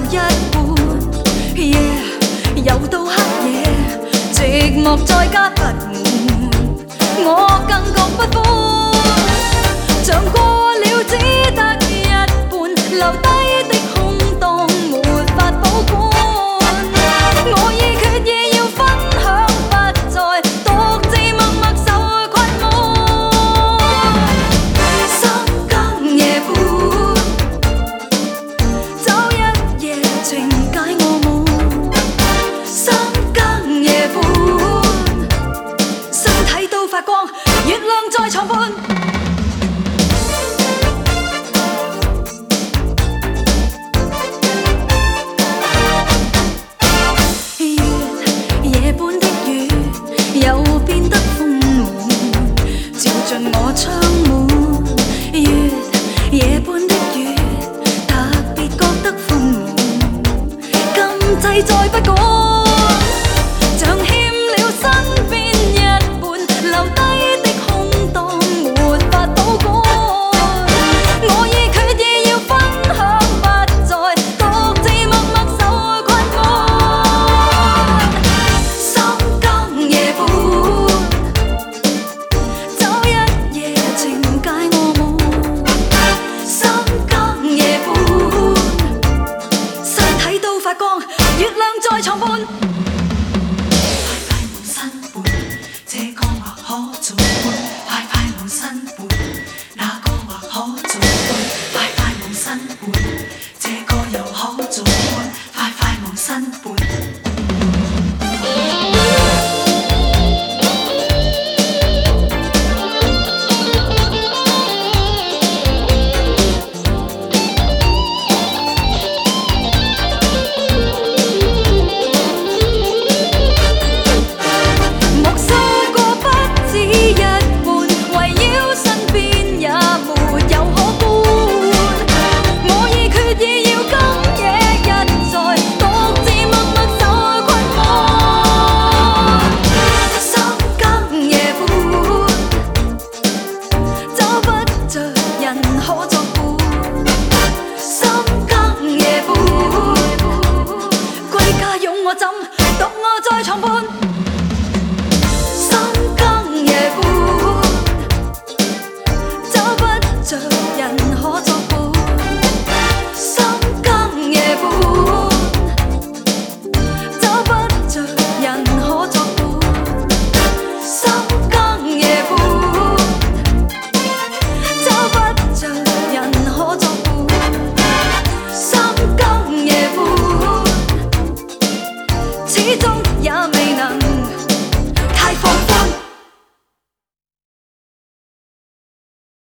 一半。夜又到黑夜，寂寞在家不悶，我更覺不歡。像過了只得一半，留低的空檔沒法保管。我已決意要分享，不再獨自默默受困悶。深更夜半，找一夜情解我夢。深更夜半，身體都發光，月亮在床畔。夜半的雨又變得豐滿，照進我窗門。夜半的雨特別覺得豐滿，禁制再不講，像欠了身邊一半，留低的空檔沒法保管。我已決意要分享，不再獨自默默受困悶。深更夜半，找一夜情解我夢。深更夜半，身體都發光，月亮在床畔。 快無新伴，這個或可做伴。快無新伴，那個或可做伴。快無新伴，這個又可做伴。快無新伴。 目數過不止一半，圍繞身邊也沒有可觀。我已決意要今夜一再獨自默默受困悶。深更夜半，找不着人可作伴。深更夜半，歸家擁我枕。